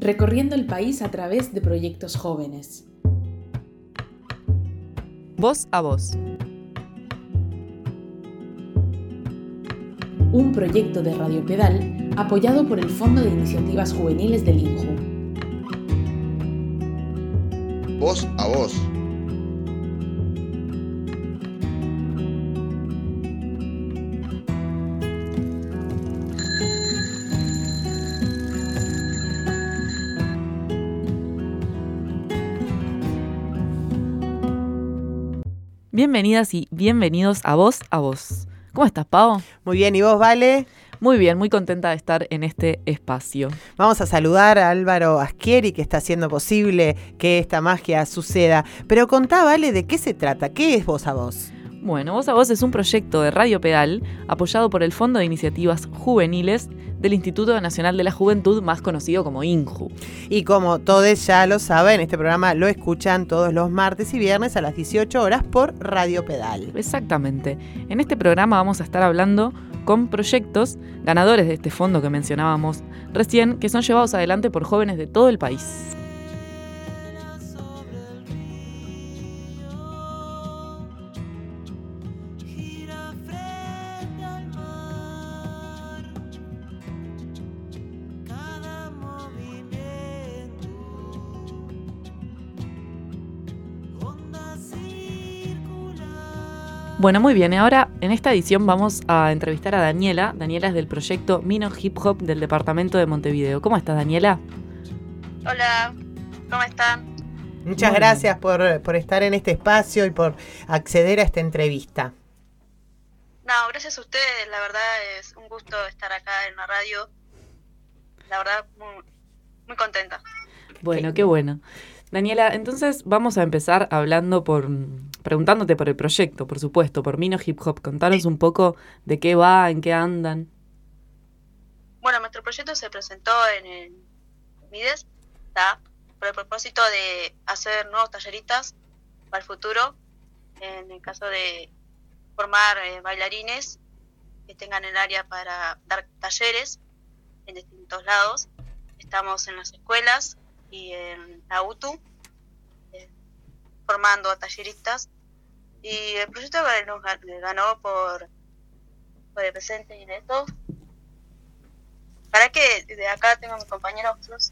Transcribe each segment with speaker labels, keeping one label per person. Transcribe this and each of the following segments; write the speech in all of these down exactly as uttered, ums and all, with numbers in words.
Speaker 1: recorriendo el país a través de proyectos jóvenes.
Speaker 2: Voz a Voz.
Speaker 1: Un proyecto de Radio Pedal apoyado por el Fondo de Iniciativas Juveniles del INJU.
Speaker 3: Voz a Voz.
Speaker 2: Bienvenidas y bienvenidos a Voz a Voz. ¿Cómo estás, Pau?
Speaker 4: Muy bien, ¿y vos, Vale?
Speaker 2: Muy bien, muy contenta de estar en este espacio.
Speaker 4: Vamos a saludar a Álvaro Aschieri, que está haciendo posible que esta magia suceda. Pero contá, Vale, ¿de qué se trata? ¿Qué es Voz a Voz?
Speaker 2: Bueno, Voz a Voz es un proyecto de Radio Pedal apoyado por el Fondo de Iniciativas Juveniles del Instituto Nacional de la Juventud, más conocido como INJU.
Speaker 4: Y como todos ya lo saben, este programa lo escuchan todos los martes y viernes a las dieciocho horas por Radio Pedal.
Speaker 2: Exactamente. En este programa vamos a estar hablando con proyectos ganadores de este fondo que mencionábamos recién, que son llevados adelante por jóvenes de todo el país. Bueno, muy bien. Ahora, en esta edición vamos a entrevistar a Daniela. Daniela es del proyecto Mino Hip Hop del departamento de Montevideo. ¿Cómo estás, Daniela?
Speaker 5: Hola, ¿cómo están?
Speaker 4: Muchas
Speaker 2: Bueno.
Speaker 4: gracias por, por estar en este espacio y por acceder a esta entrevista.
Speaker 5: No, gracias a ustedes, la verdad es un gusto estar acá en la radio. La verdad, muy, muy contenta.
Speaker 2: Bueno,
Speaker 4: Sí.
Speaker 2: qué bueno. Daniela, entonces vamos a empezar hablando por... preguntándote por el proyecto, por supuesto, por Mino Hip Hop. Contanos un poco de qué va, en qué andan.
Speaker 5: Bueno, nuestro proyecto se presentó en el MIDES, ¿tá? Por el propósito de hacer nuevos talleristas para el futuro, en el caso de formar eh, bailarines que tengan el área para dar talleres en distintos lados. Estamos en las escuelas y en la U T U, eh, formando a talleristas. Y el proyecto nos ganó por, por el presente y neto. Para que de acá tengo a mi compañero Jesús,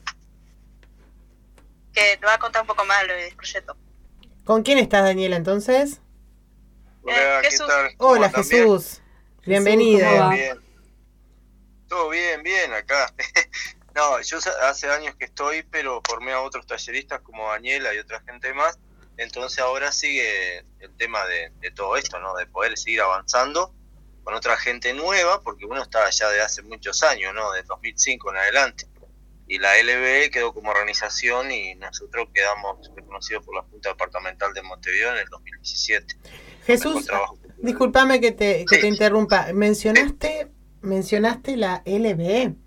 Speaker 5: que te va a contar un poco más del proyecto.
Speaker 4: ¿Con quién estás, Daniela, entonces?
Speaker 3: Hola,
Speaker 5: Eh,
Speaker 3: ¿qué
Speaker 5: Jesús.
Speaker 3: tal? ¿Cómo
Speaker 4: Hola,
Speaker 3: andan?
Speaker 4: Jesús. Bienvenido.
Speaker 2: ¿cómo va?
Speaker 3: Bien, bien. Todo bien, bien acá. No, yo hace años que estoy, pero formé a otros talleristas como Daniela y otra gente más. Entonces ahora sigue el tema de, de todo esto, ¿no? De poder seguir avanzando con otra gente nueva, porque uno está ya de hace muchos años, ¿no? De dos mil cinco en adelante. Y la L B E quedó como organización y nosotros quedamos reconocidos por la Junta Departamental de Montevideo en el dos mil diecisiete.
Speaker 4: Jesús, discúlpame que te, que
Speaker 3: Sí.
Speaker 4: te interrumpa. Mencionaste, mencionaste la L B E.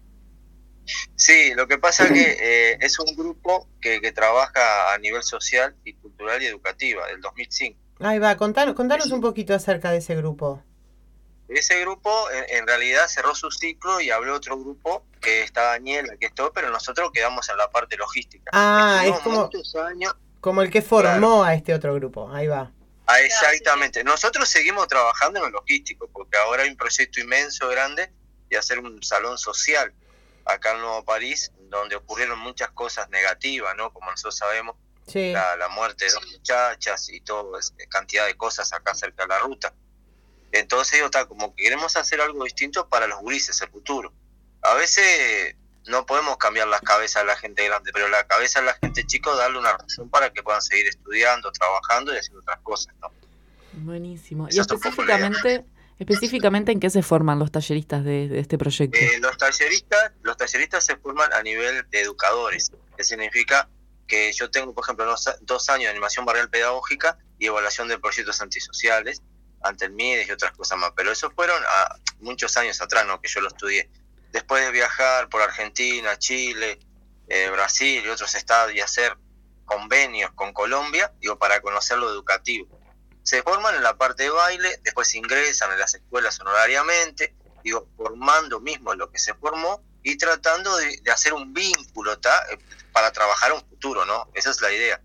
Speaker 3: Sí, lo que pasa es que eh, es un grupo que, que trabaja a nivel social y cultural y educativa, del dos mil cinco.
Speaker 4: Ahí va, contanos, contanos un poquito acerca de ese grupo.
Speaker 3: Ese grupo en, en realidad cerró su ciclo y habló otro grupo, que está Daniela, que es todo, pero nosotros quedamos en la parte logística.
Speaker 4: Ah,
Speaker 3: Estuvimos
Speaker 4: es como,
Speaker 3: muchos años.
Speaker 4: como el que formó a este otro grupo. Ahí va.
Speaker 3: Ah, exactamente. Nosotros seguimos trabajando en lo logístico, porque ahora hay un proyecto inmenso, grande, de hacer un salón social acá en Nuevo París, donde ocurrieron muchas cosas negativas, ¿no? Como nosotros sabemos,
Speaker 4: Sí.
Speaker 3: la, la muerte de dos muchachas y todo, es, cantidad de cosas acá cerca de la ruta. Entonces, yo, está, como que queremos hacer algo distinto para los gurises, el futuro. A veces no podemos cambiar las cabezas de la gente grande, pero la cabeza de la gente chica, darle una razón para que puedan seguir estudiando, trabajando y haciendo otras cosas, ¿no?
Speaker 2: Buenísimo.
Speaker 3: Eso
Speaker 2: Y
Speaker 3: es un poco la idea.
Speaker 2: específicamente, específicamente ¿en qué se forman los talleristas de, de este proyecto?
Speaker 3: Eh, los talleristas, los talleristas se forman a nivel de educadores, que significa que yo tengo, por ejemplo, dos, dos años de animación barrial pedagógica y evaluación de proyectos antisociales ante el MIDES y otras cosas más, pero eso fueron a muchos años atrás, ¿no? Que yo lo estudié. Después de viajar por Argentina, Chile, eh, Brasil y otros estados y hacer convenios con Colombia, digo, para conocer lo educativo. Se forman en la parte de baile, después ingresan en las escuelas honorariamente, digo, formando mismo lo que se formó, y tratando de, de hacer un vínculo, ¿tá? Para trabajar un futuro, ¿no? Esa es la idea.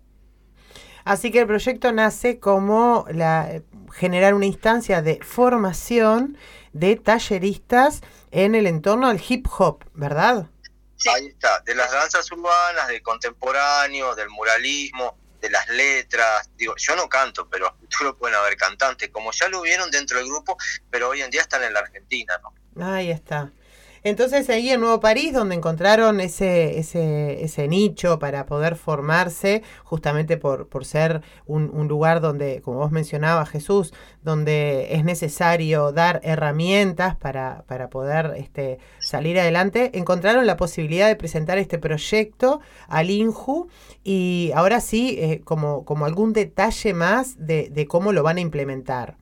Speaker 4: Así que el proyecto nace como la generar una instancia de formación de talleristas en el entorno del hip hop, ¿verdad?
Speaker 5: Sí.
Speaker 3: Ahí está, de las danzas urbanas, del contemporáneo, del muralismo, de las letras. Digo, yo no canto, pero a futuro pueden haber cantantes, como ya lo vieron dentro del grupo, pero hoy en día están en la Argentina, ¿no?
Speaker 4: Ahí está. Entonces ahí en Nuevo París, donde encontraron ese ese ese nicho para poder formarse, justamente por, por ser un, un lugar donde, como vos mencionabas, Jesús, donde es necesario dar herramientas para, para poder este, salir adelante, encontraron la posibilidad de presentar este proyecto al INJU y ahora sí, eh, como, como algún detalle más de, de cómo lo van a implementar.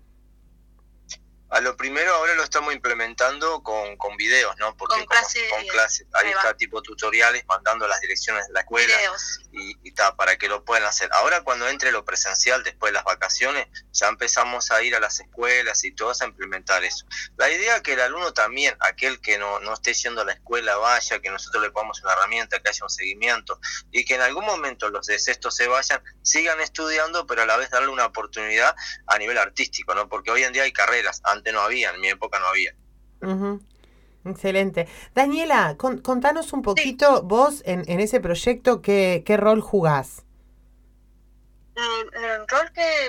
Speaker 3: A lo primero ahora lo estamos implementando con, con videos, ¿no? Porque
Speaker 5: Con
Speaker 3: como-
Speaker 5: clase-
Speaker 3: con clases, ahí
Speaker 5: ahí
Speaker 3: está,
Speaker 5: va.
Speaker 3: tipo tutoriales, mandando las direcciones de la escuela
Speaker 5: Videos.
Speaker 3: y, y ta, para que lo puedan hacer. Ahora cuando entre lo presencial, después de las vacaciones, ya empezamos a ir a las escuelas y todos a implementar eso. La idea es que el alumno también, aquel que no, no esté yendo a la escuela, vaya, que nosotros le pongamos una herramienta, que haya un seguimiento y que en algún momento los de sexto se vayan, sigan estudiando, pero a la vez darle una oportunidad a nivel artístico, ¿no? Porque hoy en día hay carreras, antes no había, en mi época no había.
Speaker 4: Ujú. Excelente. Daniela, con- contanos un poquito vos en, en ese proyecto, ¿qué, qué rol jugás?
Speaker 5: Mm, El rol que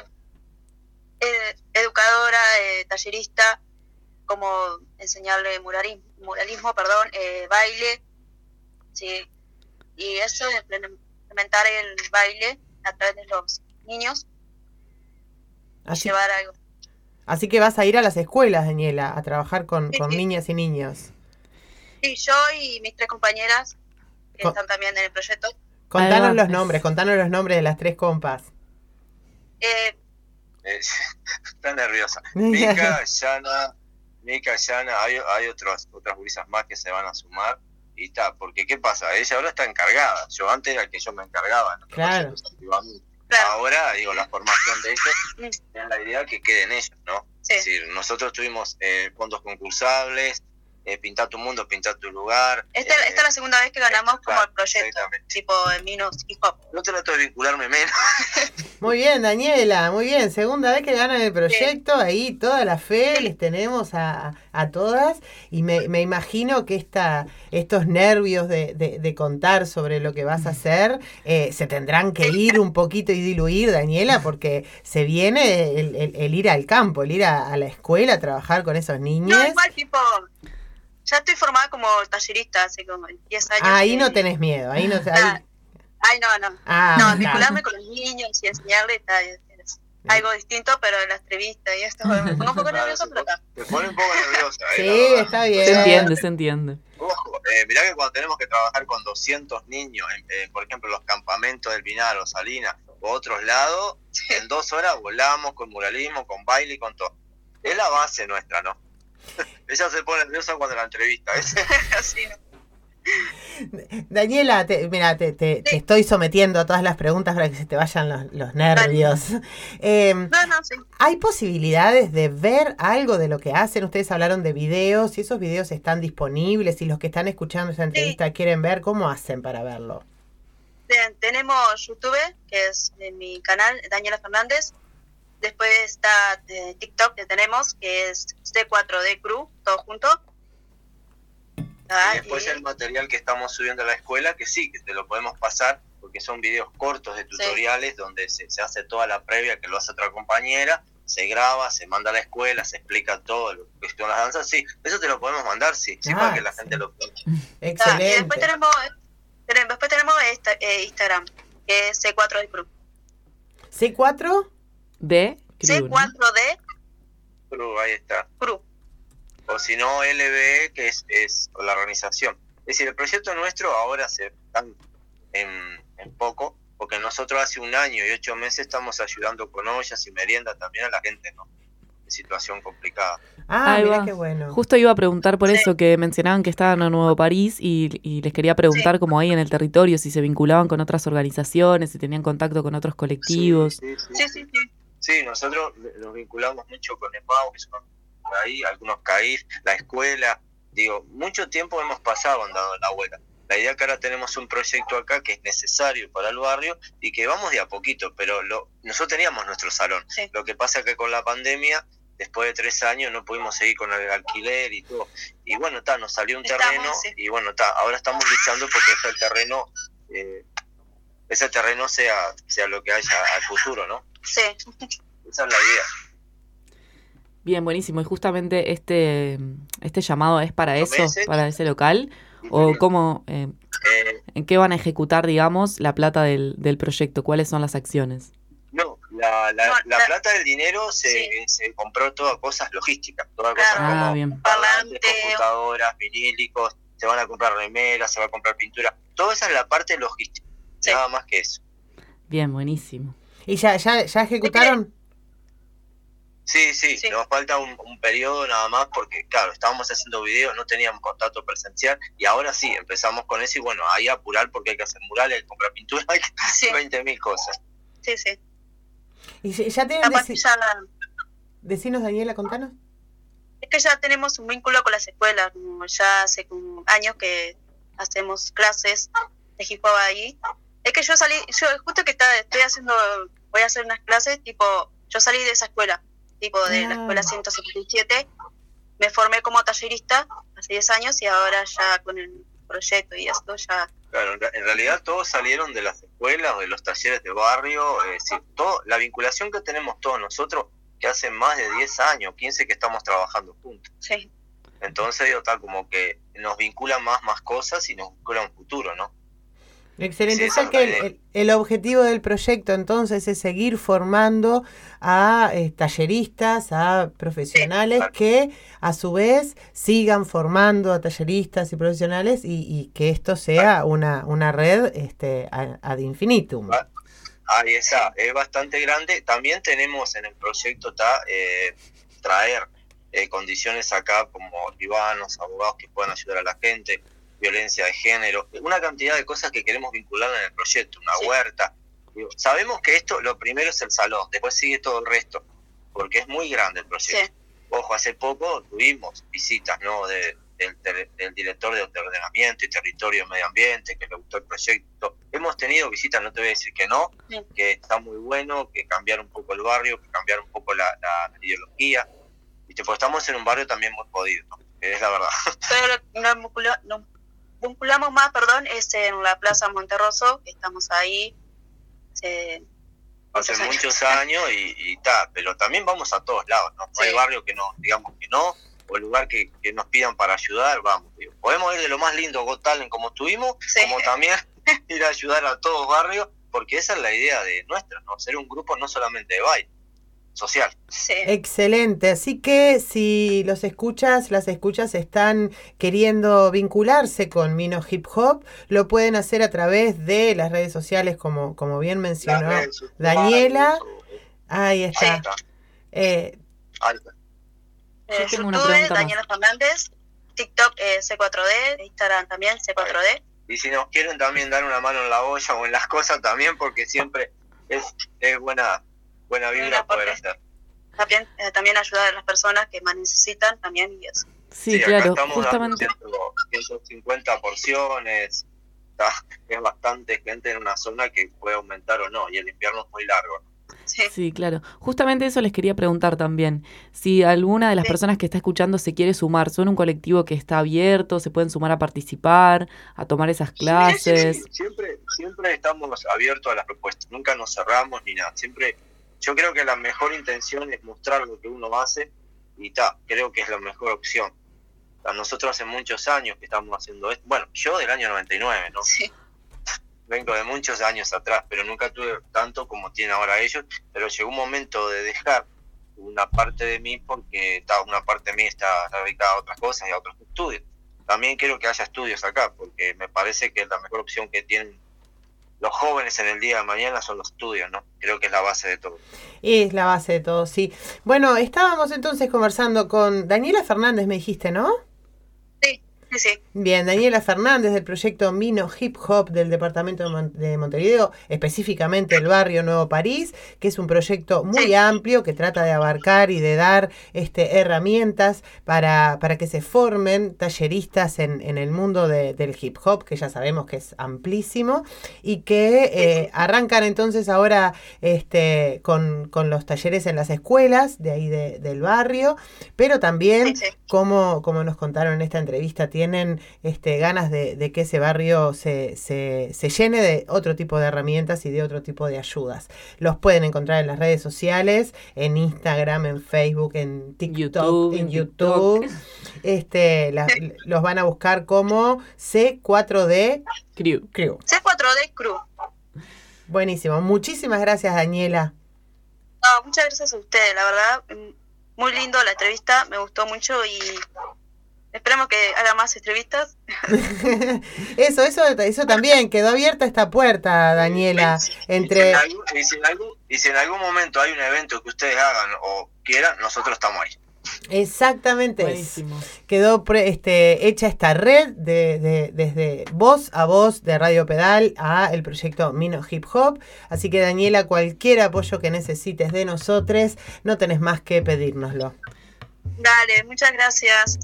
Speaker 5: eh, educadora, eh, tallerista, como enseñarle muralismo, muralismo perdón, eh, baile, sí, y eso, implementar el baile a través de los niños y
Speaker 4: Así,
Speaker 5: llevar algo.
Speaker 4: así que vas a ir a las escuelas, Daniela, a trabajar con,
Speaker 5: Sí,
Speaker 4: con
Speaker 5: sí.
Speaker 4: niñas y niños.
Speaker 5: Sí, yo y mis tres compañeras que
Speaker 4: Con-
Speaker 5: están también en el proyecto.
Speaker 4: Contanos
Speaker 2: va.
Speaker 4: los nombres, contanos los nombres de las tres compas.
Speaker 5: Eh,
Speaker 3: Eh, está nerviosa. Mica, Yana, Mica, Yana, hay, hay otros, otras gurisas más que se van a sumar y está, porque ¿qué pasa? Ella ahora está encargada, yo antes era el que yo me encargaba, ¿no?
Speaker 4: Claro.
Speaker 3: Proyectos activamente.
Speaker 5: Claro.
Speaker 3: Ahora, digo, la formación de ellos
Speaker 5: Mm.
Speaker 3: es la idea que queden ellos, ¿no?
Speaker 5: Sí.
Speaker 3: Es decir, nosotros tuvimos eh, fondos concursables, eh, pintar tu mundo, pintar tu lugar.
Speaker 5: esta,
Speaker 3: eh,
Speaker 5: esta es la segunda vez que ganamos como
Speaker 3: claro,
Speaker 5: el proyecto,
Speaker 3: exactamente.
Speaker 5: tipo en Minos Hip Hop.
Speaker 3: No trato de vincularme menos.
Speaker 4: Muy bien, Daniela, muy bien. Segunda vez que ganan el proyecto, ahí toda la fe les tenemos a, a todas. Y me, me imagino que esta, estos nervios de, de, de contar sobre lo que vas a hacer eh, se tendrán que ir un poquito y diluir, Daniela, porque se viene el, el, el ir al campo, el ir a, a la escuela a trabajar con esos niños.
Speaker 5: No, igual tipo, ya estoy formada como tallerista hace como diez años.
Speaker 4: Ahí
Speaker 5: y-
Speaker 4: no tenés miedo, ahí no... Ahí,
Speaker 5: Ah, Ay, no, no.
Speaker 4: ah,
Speaker 5: No,
Speaker 4: está.
Speaker 5: vincularme con los niños y enseñarles está, es algo distinto, pero en la entrevista y esto me pongo un poco
Speaker 3: Claro,
Speaker 5: nerviosa,
Speaker 3: se,
Speaker 5: pero
Speaker 3: pone,
Speaker 5: está.
Speaker 3: se pone un poco nerviosa. eh,
Speaker 4: Sí,
Speaker 3: la verdad.
Speaker 4: está bien.
Speaker 2: Se entiende, se entiende.
Speaker 3: Ojo, eh, mirá que cuando tenemos que trabajar con doscientos niños, en, eh, por ejemplo, los campamentos del Pinar o Salinas o otros lados, en dos horas volamos con muralismo, con baile y con todo. Es la base nuestra, ¿no? Ella se pone nerviosa cuando la entrevista, ¿ves?
Speaker 5: Así, ¿no?
Speaker 4: Daniela, te, mira, te, te, te estoy sometiendo a todas las preguntas para que se te vayan los, los nervios. Eh,
Speaker 5: No, no, sí.
Speaker 4: ¿Hay posibilidades de ver algo de lo que hacen? Ustedes hablaron de videos, si esos videos están disponibles, si los que están escuchando esa entrevista quieren ver, ¿cómo hacen para verlo?
Speaker 5: Bien, tenemos YouTube, que es en mi canal, Daniela Fernández. Después está eh, TikTok que tenemos, que es C cuatro D Crew, todo junto. Ah,
Speaker 3: Y después
Speaker 5: y-
Speaker 3: el material que estamos subiendo a la escuela, que sí, que te lo podemos pasar, porque son videos cortos de tutoriales donde se, se hace toda la previa, que lo hace otra compañera, se graba, se manda a la escuela, se explica todo lo que son las danzas, sí, eso te lo podemos mandar, sí, sí,
Speaker 4: Ah,
Speaker 3: para que la
Speaker 4: sí.
Speaker 3: gente lo pueda.
Speaker 5: Ah, y
Speaker 4: Excelente.
Speaker 5: después tenemos, tenemos- después tenemos esta- eh, Instagram, que es C cuatro D Crew.
Speaker 4: ¿C cuatro?
Speaker 2: De
Speaker 5: C
Speaker 2: Crew, ¿no?
Speaker 5: cuatro D
Speaker 3: Pero ahí está.
Speaker 5: Crew.
Speaker 3: O si no, L B E, que es, es la organización. Es decir, el proyecto nuestro ahora se está en, en poco, porque nosotros hace un año y ocho meses estamos ayudando con ollas y merienda también a la gente, ¿no? En situación complicada.
Speaker 4: Ah,
Speaker 2: Ahí
Speaker 4: mira
Speaker 2: va.
Speaker 4: qué bueno.
Speaker 2: Justo iba a preguntar por
Speaker 5: Sí.
Speaker 2: eso, que mencionaban que estaban en Nuevo París y, y les quería preguntar como ahí en el territorio, si se vinculaban con otras organizaciones, si tenían contacto con otros colectivos.
Speaker 3: Sí, sí,
Speaker 5: Sí, sí, sí.
Speaker 3: Sí, nosotros nos vinculamos mucho con E P A U, que son por ahí, algunos C A I F, la escuela, digo, mucho tiempo hemos pasado andando en la abuela. La idea que ahora tenemos un proyecto acá que es necesario para el barrio y que vamos de a poquito, pero lo, nosotros teníamos nuestro salón.
Speaker 5: Sí.
Speaker 3: Lo que pasa es que con la pandemia, después de tres años, no pudimos seguir con el alquiler y todo. Y bueno, está, nos salió un
Speaker 5: Estamos,
Speaker 3: terreno
Speaker 5: sí.
Speaker 3: y bueno, está, ahora estamos luchando porque ese terreno, eh, ese terreno sea, sea lo que haya al futuro, ¿no?
Speaker 5: Sí.
Speaker 3: Esa es la idea.
Speaker 2: Bien, buenísimo. Y justamente este, este llamado es para
Speaker 3: ¿Ocho
Speaker 2: eso,
Speaker 3: meses?
Speaker 2: para ese local. ¿O cómo, eh,
Speaker 3: Eh,
Speaker 2: en qué van a ejecutar, digamos, la plata del, del proyecto? ¿Cuáles son las acciones?
Speaker 3: no, la, la,
Speaker 5: No,
Speaker 3: la
Speaker 5: la-
Speaker 3: plata del dinero se,
Speaker 5: Sí.
Speaker 3: se compró todas cosas logísticas, todas
Speaker 5: Claro.
Speaker 3: cosas
Speaker 2: Ah,
Speaker 3: como
Speaker 2: bien.
Speaker 3: parlantes,
Speaker 5: Parlante.
Speaker 3: computadoras, vinílicos, se van a comprar remeras, se va a comprar pintura. Todo esa es la parte logística,
Speaker 5: Sí.
Speaker 3: nada más que eso.
Speaker 2: Bien, buenísimo.
Speaker 4: ¿Y ya, ya, ya ejecutaron?
Speaker 3: Sí, sí,
Speaker 5: Sí.
Speaker 3: nos falta un, un periodo nada más porque, claro, estábamos haciendo videos, no teníamos contacto presencial y ahora sí, empezamos con eso y bueno, ahí a apurar porque hay que hacer murales, hay que comprar pintura, hay que
Speaker 5: Sí.
Speaker 3: hacer veinte mil cosas.
Speaker 5: Sí, sí.
Speaker 4: ¿Y ya- ya tienen...
Speaker 5: Aparte
Speaker 4: deci-
Speaker 5: ya,
Speaker 4: Decinos, Daniela, contanos.
Speaker 5: es que ya tenemos un vínculo con las escuelas, como ya hace como años que hacemos clases de hip hop ahí. Es que yo salí, yo justo que está, estoy haciendo, voy a hacer unas clases, tipo, yo salí de esa escuela, tipo de la
Speaker 4: Ah.
Speaker 5: escuela ciento setenta y siete, me formé como tallerista hace diez años y ahora ya con el proyecto y esto ya...
Speaker 3: Claro, en, re- en realidad todos salieron de las escuelas, de los talleres de barrio, es decir, todo, la vinculación que tenemos todos nosotros, que hace más de diez años, quince que estamos trabajando juntos.
Speaker 5: Sí,
Speaker 3: Entonces, digo, tal como que nos vinculan más, más cosas y nos vincula un futuro, ¿no?
Speaker 4: Excelente.
Speaker 3: Sí,
Speaker 4: O sea
Speaker 3: esa
Speaker 4: que
Speaker 3: es la
Speaker 4: el,
Speaker 3: idea.
Speaker 4: el- el objetivo del proyecto entonces es seguir formando a eh, talleristas, a profesionales
Speaker 3: claro.
Speaker 4: que a su vez sigan formando a talleristas y profesionales y, y que esto sea una, una red este, a- ad infinitum.
Speaker 3: Ah. Ahí está, es bastante grande. También tenemos en el proyecto está, eh, traer eh, condiciones acá como escribanos, abogados que puedan ayudar a la gente, violencia de género, una cantidad de cosas que queremos vincular en el proyecto, una
Speaker 5: Sí.
Speaker 3: huerta. Digo, sabemos que esto, lo primero es el salón, después sigue todo el resto, porque es muy grande el proyecto.
Speaker 5: sí,
Speaker 3: Ojo, hace poco tuvimos visitas, ¿no? De, del, del- del director de ordenamiento y territorio y medio ambiente, que le gustó el proyecto. Hemos tenido visitas, no te voy a decir que no,
Speaker 5: Sí.
Speaker 3: que está muy bueno, que cambiar un poco el barrio, que cambiar un poco la, la- la ideología. ¿Viste? Pues estamos en un barrio también muy jodido, ¿no? Es la verdad.
Speaker 5: pero nos vincula- nos vinculamos más, perdón, es en la Plaza Monterroso, que estamos ahí. Se,
Speaker 3: Hace
Speaker 5: muchos años.
Speaker 3: muchos años y, y ta, pero también vamos a todos lados, ¿no? No
Speaker 5: Sí.
Speaker 3: hay barrio que no, digamos que no, o lugar que, que nos pidan para ayudar, vamos. Digo, podemos ir de lo más lindo Got Talent como estuvimos,
Speaker 5: Sí.
Speaker 3: como también ir a ayudar a todos barrios, porque esa es la idea de nuestra, ¿no? Ser un grupo no solamente de baile, social.
Speaker 5: Sí.
Speaker 4: Excelente, así que si los escuchas, las escuchas están queriendo vincularse con Mino Hip Hop, lo pueden hacer a través de las redes sociales, como, como bien mencionó
Speaker 3: Las redes sociales,
Speaker 4: Daniela.
Speaker 3: o- o-
Speaker 4: Ahí
Speaker 3: ahí
Speaker 4: está.
Speaker 3: está,
Speaker 4: Eh,
Speaker 3: ahí está.
Speaker 5: Eh,
Speaker 2: Yo tengo una
Speaker 5: YouTube,
Speaker 2: pregunta más.
Speaker 5: Daniela Fernández, TikTok eh, C cuatro D, Instagram también C cuatro D.
Speaker 3: Y si nos quieren también dar una mano en la olla o en las cosas también, porque siempre es, es buena, buena vibra
Speaker 5: Buena
Speaker 3: poder
Speaker 5: aporte.
Speaker 3: hacer.
Speaker 5: También, eh, también ayudar a las personas que más necesitan también y eso.
Speaker 2: Sí,
Speaker 3: acá
Speaker 2: claro,
Speaker 3: estamos
Speaker 2: justamente.
Speaker 3: dando ciento cincuenta porciones, está, es bastante gente en una zona que puede aumentar o no, y el invierno es muy largo, ¿no?
Speaker 5: Sí.
Speaker 2: Sí, claro. Justamente eso les quería preguntar también. Si alguna de las
Speaker 5: Sí.
Speaker 2: personas que está escuchando se quiere sumar, ¿son un colectivo que está abierto? ¿Se pueden sumar a participar, a tomar esas clases?
Speaker 3: Sí, sí, siempre, siempre estamos abiertos a las propuestas, nunca nos cerramos ni nada, siempre, yo creo que la mejor intención es mostrar lo que uno hace y ta, creo que es la mejor opción. A nosotros hace muchos años que estamos haciendo esto, bueno, yo del año noventa y nueve, ¿no?
Speaker 5: Sí.
Speaker 3: Vengo de muchos años atrás, pero nunca tuve tanto como tienen ahora ellos, pero llegó un momento de dejar una parte de mí porque ta, una parte de mí está dedicada a otras cosas y a otros estudios. También quiero que haya estudios acá, porque me parece que la mejor opción que tienen los jóvenes en el día de mañana son los estudios, ¿no? Creo que es la base de todo.
Speaker 4: es la base de todo, sí. Bueno, estábamos entonces conversando con Daniela Fernández, me dijiste, ¿no?
Speaker 5: Sí. Sí, sí.
Speaker 4: Bien, Daniela Fernández del proyecto Mino Hip Hop del departamento de, Mon- de Montevideo, específicamente el barrio Nuevo París, que es un proyecto muy
Speaker 5: Sí.
Speaker 4: amplio que trata de abarcar y de dar este, herramientas para, para que se formen talleristas en, en el mundo de- del hip hop, que ya sabemos que es amplísimo, y que eh, arrancan entonces ahora este, con, con los talleres en las escuelas de ahí de- del barrio, pero también,
Speaker 5: Sí, sí.
Speaker 4: como, como nos contaron en esta entrevista, tienen este, ganas de, de que ese barrio se, se, se llene de otro tipo de herramientas y de otro tipo de ayudas. Los pueden encontrar en las redes sociales, en Instagram, en Facebook, en TikTok,
Speaker 2: YouTube,
Speaker 4: en
Speaker 2: en
Speaker 4: YouTube.
Speaker 2: TikTok.
Speaker 4: Este, la- los van a buscar como C cuatro D
Speaker 2: Crew.
Speaker 4: Crew.
Speaker 5: C cuatro D Crew.
Speaker 4: Buenísimo. Muchísimas gracias, Daniela.
Speaker 5: No, muchas gracias a ustedes, la verdad. mm, Muy lindo la entrevista, me gustó mucho y esperemos que haga más entrevistas.
Speaker 4: Eso, eso, eso también, quedó abierta esta puerta, Daniela,
Speaker 3: Y si
Speaker 4: entre...
Speaker 3: en algún- y si en algún- y si en algún momento hay un evento que ustedes hagan o quieran, nosotros estamos ahí.
Speaker 4: Exactamente.
Speaker 2: Buenísimo.
Speaker 4: Quedó pre- este, hecha esta red de, de- desde voz a voz de Radio Pedal a el proyecto Mino Hip Hop. Así que, Daniela, cualquier apoyo que necesites de nosotros, no tenés más que pedírnoslo.
Speaker 5: Dale, muchas gracias.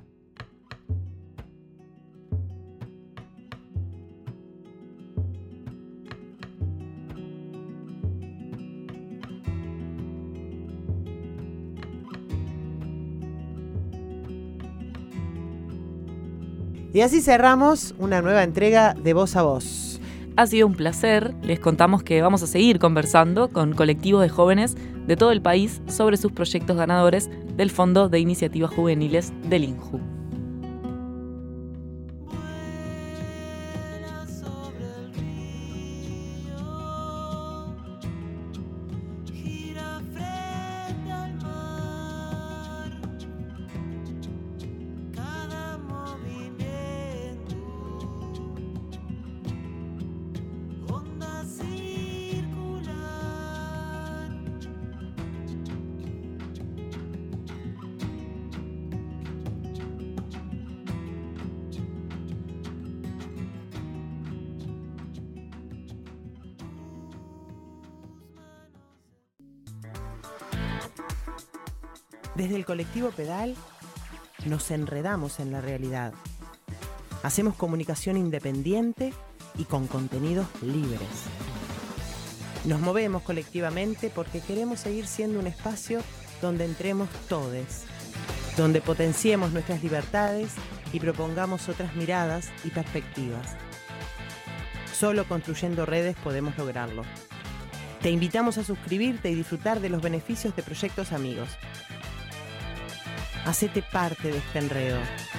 Speaker 4: Y así cerramos una nueva entrega de Voz a Voz.
Speaker 2: Ha sido un placer. Les contamos que vamos a seguir conversando con colectivos de jóvenes de todo el país sobre sus proyectos ganadores del Fondo de Iniciativas Juveniles del INJU.
Speaker 4: Desde el colectivo Pedal nos enredamos en la realidad. Hacemos comunicación independiente y con contenidos libres. Nos movemos colectivamente porque queremos seguir siendo un espacio donde entremos todes, donde potenciemos nuestras libertades y propongamos otras miradas y perspectivas. Solo construyendo redes podemos lograrlo. Te invitamos a suscribirte y disfrutar de los beneficios de Proyectos Amigos. Hacete parte de este enredo.